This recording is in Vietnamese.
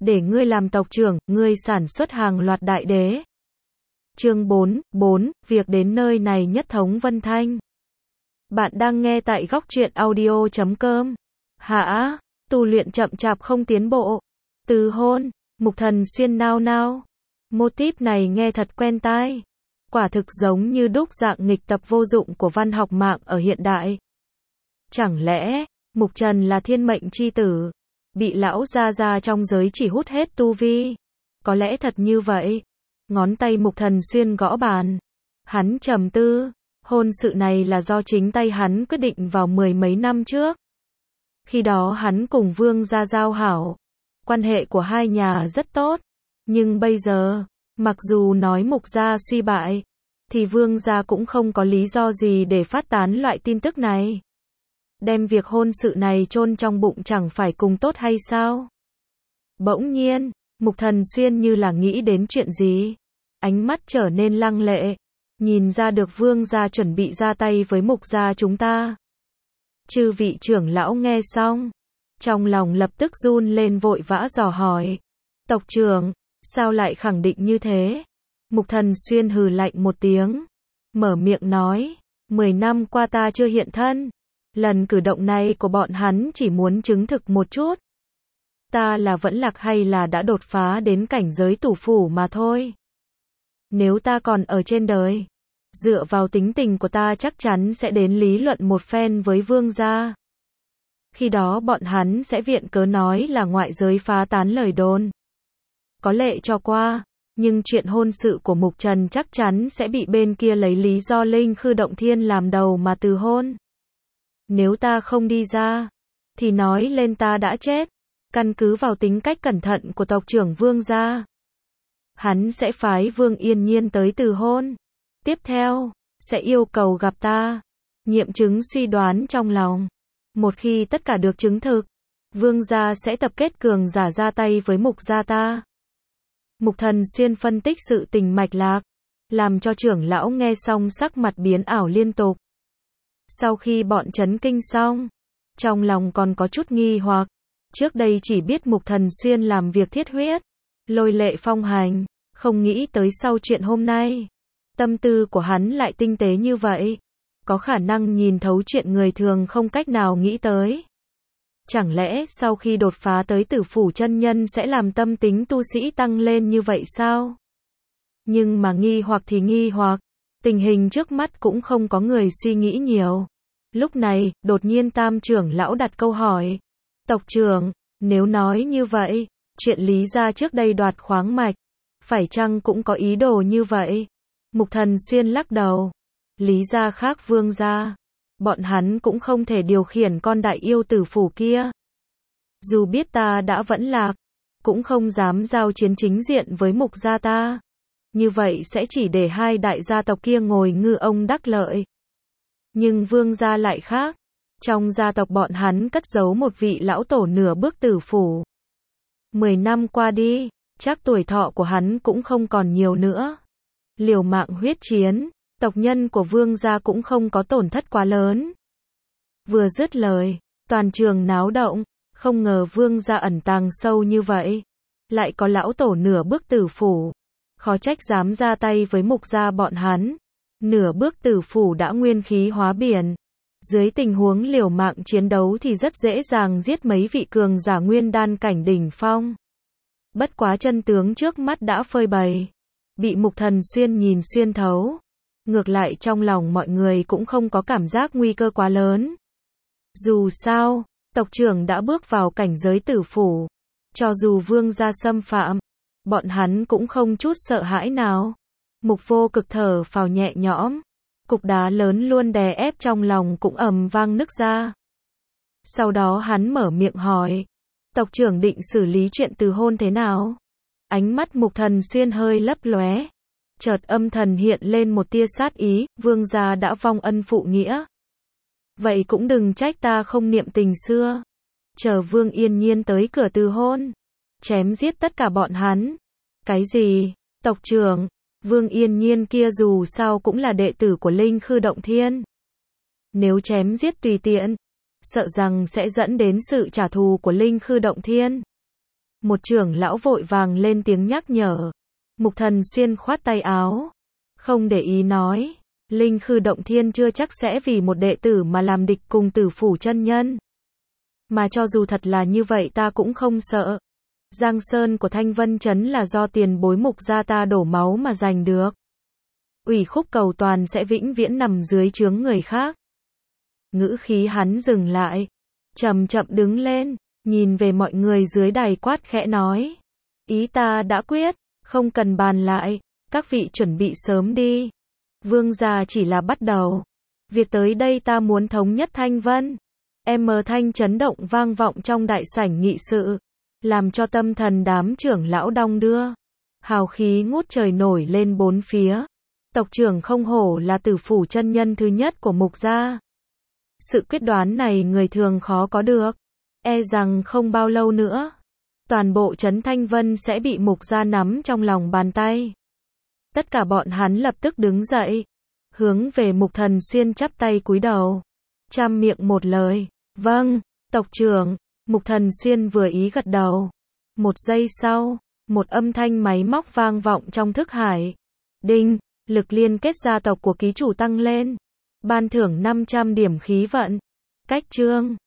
để ngươi làm tộc trưởng, ngươi sản xuất hàng loạt đại đế. Chương 4, việc đến nơi này nhất thống Vân Thanh. Bạn đang nghe tại góc truyện audio.com. Hả? Tu luyện chậm chạp không tiến bộ. Từ hôn, Mục Thần Xuyên nao nao. Mô típ này nghe thật quen tai. Quả thực giống như đúc dạng nghịch tập vô dụng của văn học mạng ở hiện đại. Chẳng lẽ, Mục Trần là thiên mệnh chi tử, bị lão gia trong giới chỉ hút hết tu vi? Có lẽ thật như vậy. Ngón tay Mục Thần Xuyên gõ bàn. Hắn trầm tư, hôn sự này là do chính tay hắn quyết định vào mười mấy năm trước. Khi đó hắn cùng Vương gia giao hảo, quan hệ của hai nhà rất tốt. Nhưng bây giờ, mặc dù nói Mục gia suy bại, thì Vương gia cũng không có lý do gì để phát tán loại tin tức này. Đem việc hôn sự này chôn trong bụng chẳng phải cùng tốt hay sao? Bỗng nhiên, Mục Thần Xuyên như là nghĩ đến chuyện gì. Ánh mắt trở nên lăng lệ. Nhìn ra được Vương gia chuẩn bị ra tay với Mục gia chúng ta. Chư vị trưởng lão nghe xong, trong lòng lập tức run lên vội vã dò hỏi. Tộc trưởng, sao lại khẳng định như thế? Mục Thần Xuyên hừ lạnh một tiếng, mở miệng nói, 10 năm qua ta chưa hiện thân. Lần cử động này của bọn hắn chỉ muốn chứng thực một chút. Ta là vẫn lạc hay là đã đột phá đến cảnh giới tủ phủ mà thôi. Nếu ta còn ở trên đời, dựa vào tính tình của ta chắc chắn sẽ đến lý luận một phen với Vương gia. Khi đó bọn hắn sẽ viện cớ nói là ngoại giới phá tán lời đồn. Có lệ cho qua, nhưng chuyện hôn sự của Mục Trần chắc chắn sẽ bị bên kia lấy lý do Linh Khư Động Thiên làm đầu mà từ hôn. Nếu ta không đi ra, thì nói lên ta đã chết. Căn cứ vào tính cách cẩn thận của tộc trưởng Vương gia, hắn sẽ phái Vương Yên Nhiên tới từ hôn. Tiếp theo, sẽ yêu cầu gặp ta. Nghiệm chứng suy đoán trong lòng. Một khi tất cả được chứng thực, Vương gia sẽ tập kết cường giả ra tay với Mục gia ta. Mục Thần Xuyên phân tích sự tình mạch lạc, làm cho trưởng lão nghe xong sắc mặt biến ảo liên tục. Sau khi bọn chấn kinh xong, trong lòng còn có chút nghi hoặc. Trước đây chỉ biết Mục Thần Xuyên làm việc thiết huyết, lôi lệ phong hành, không nghĩ tới sau chuyện hôm nay, tâm tư của hắn lại tinh tế như vậy. Có khả năng nhìn thấu chuyện người thường không cách nào nghĩ tới. Chẳng lẽ sau khi đột phá tới tử phủ chân nhân sẽ làm tâm tính tu sĩ tăng lên như vậy sao? Nhưng mà nghi hoặc thì nghi hoặc, tình hình trước mắt cũng không có người suy nghĩ nhiều. Lúc này, đột nhiên Tam trưởng lão đặt câu hỏi. Tộc trưởng, nếu nói như vậy, chuyện Lý gia trước đây đoạt khoáng mạch, phải chăng cũng có ý đồ như vậy? Mục Thần Xuyên lắc đầu. Lý gia khác Vương gia, bọn hắn cũng không thể điều khiển con đại yêu tử phủ kia. Dù biết ta đã vẫn lạc, cũng không dám giao chiến chính diện với Mục gia ta. Như vậy sẽ chỉ để hai đại gia tộc kia ngồi ngư ông đắc lợi. Nhưng Vương gia lại khác. Trong gia tộc bọn hắn cất giấu một vị lão tổ nửa bước tử phủ. 10 năm qua đi, chắc tuổi thọ của hắn cũng không còn nhiều nữa. Liều mạng huyết chiến, tộc nhân của Vương gia cũng không có tổn thất quá lớn. Vừa dứt lời, toàn trường náo động, không ngờ Vương gia ẩn tàng sâu như vậy. Lại có lão tổ nửa bước tử phủ. Khó trách dám ra tay với Mục gia bọn hắn. Nửa bước tử phủ đã nguyên khí hóa biển. Dưới tình huống liều mạng chiến đấu thì rất dễ dàng giết mấy vị cường giả nguyên đan cảnh đỉnh phong. Bất quá chân tướng trước mắt đã phơi bày. Bị Mục Thần Xuyên nhìn xuyên thấu. Ngược lại trong lòng mọi người cũng không có cảm giác nguy cơ quá lớn. Dù sao, tộc trưởng đã bước vào cảnh giới tử phủ. Cho dù Vương gia xâm phạm, bọn hắn cũng không chút sợ hãi nào. Mục Vô Cực thở phào nhẹ nhõm. Cục đá lớn luôn đè ép trong lòng cũng ầm vang nứt ra. Sau đó hắn mở miệng hỏi. Tộc trưởng định xử lý chuyện từ hôn thế nào? Ánh mắt Mục Thần Xuyên hơi lấp lóe. Chợt âm thần hiện lên một tia sát ý. Vương gia đã vong ân phụ nghĩa. Vậy cũng đừng trách ta không niệm tình xưa. Chờ Vương Yên Nhiên tới cửa từ hôn, chém giết tất cả bọn hắn. Cái gì? Tộc trưởng? Vương Yên Nhiên kia dù sao cũng là đệ tử của Linh Khư Động Thiên. Nếu chém giết tùy tiện, sợ rằng sẽ dẫn đến sự trả thù của Linh Khư Động Thiên. Một trưởng lão vội vàng lên tiếng nhắc nhở. Mục Thần Xuyên khoát tay áo, không để ý nói, Linh Khư Động Thiên chưa chắc sẽ vì một đệ tử mà làm địch cùng Tử Phủ chân nhân. Mà cho dù thật là như vậy ta cũng không sợ. Giang sơn của Thanh Vân Trấn là do tiền bối Mục gia ta đổ máu mà giành được. Ủy Khúc Cầu Toàn sẽ vĩnh viễn nằm dưới trướng người khác. Ngữ khí hắn dừng lại, chậm chậm đứng lên, nhìn về mọi người dưới đài quát khẽ nói. Ý ta đã quyết, không cần bàn lại, các vị chuẩn bị sớm đi. Vương gia chỉ là bắt đầu. Việc tới đây ta muốn thống nhất Thanh Vân. Thanh chấn động vang vọng trong đại sảnh nghị sự, làm cho tâm thần đám trưởng lão đong đưa. Hào khí ngút trời nổi lên bốn phía. Tộc trưởng không hổ là Tử Phủ chân nhân thứ nhất của Mục gia. Sự quyết đoán này người thường khó có được. E rằng không bao lâu nữa, toàn bộ trấn Thanh Vân sẽ bị Mục gia nắm trong lòng bàn tay. Tất cả bọn hắn lập tức đứng dậy, hướng về Mục Thần Xuyên chắp tay cúi đầu, trăm miệng một lời, vâng, tộc trưởng. Mục Thần Xuyên vừa ý gật đầu. Một giây sau, một âm thanh máy móc vang vọng trong thức hải. Đinh, lực liên kết gia tộc của ký chủ tăng lên. Ban thưởng 500 điểm khí vận. Cách chương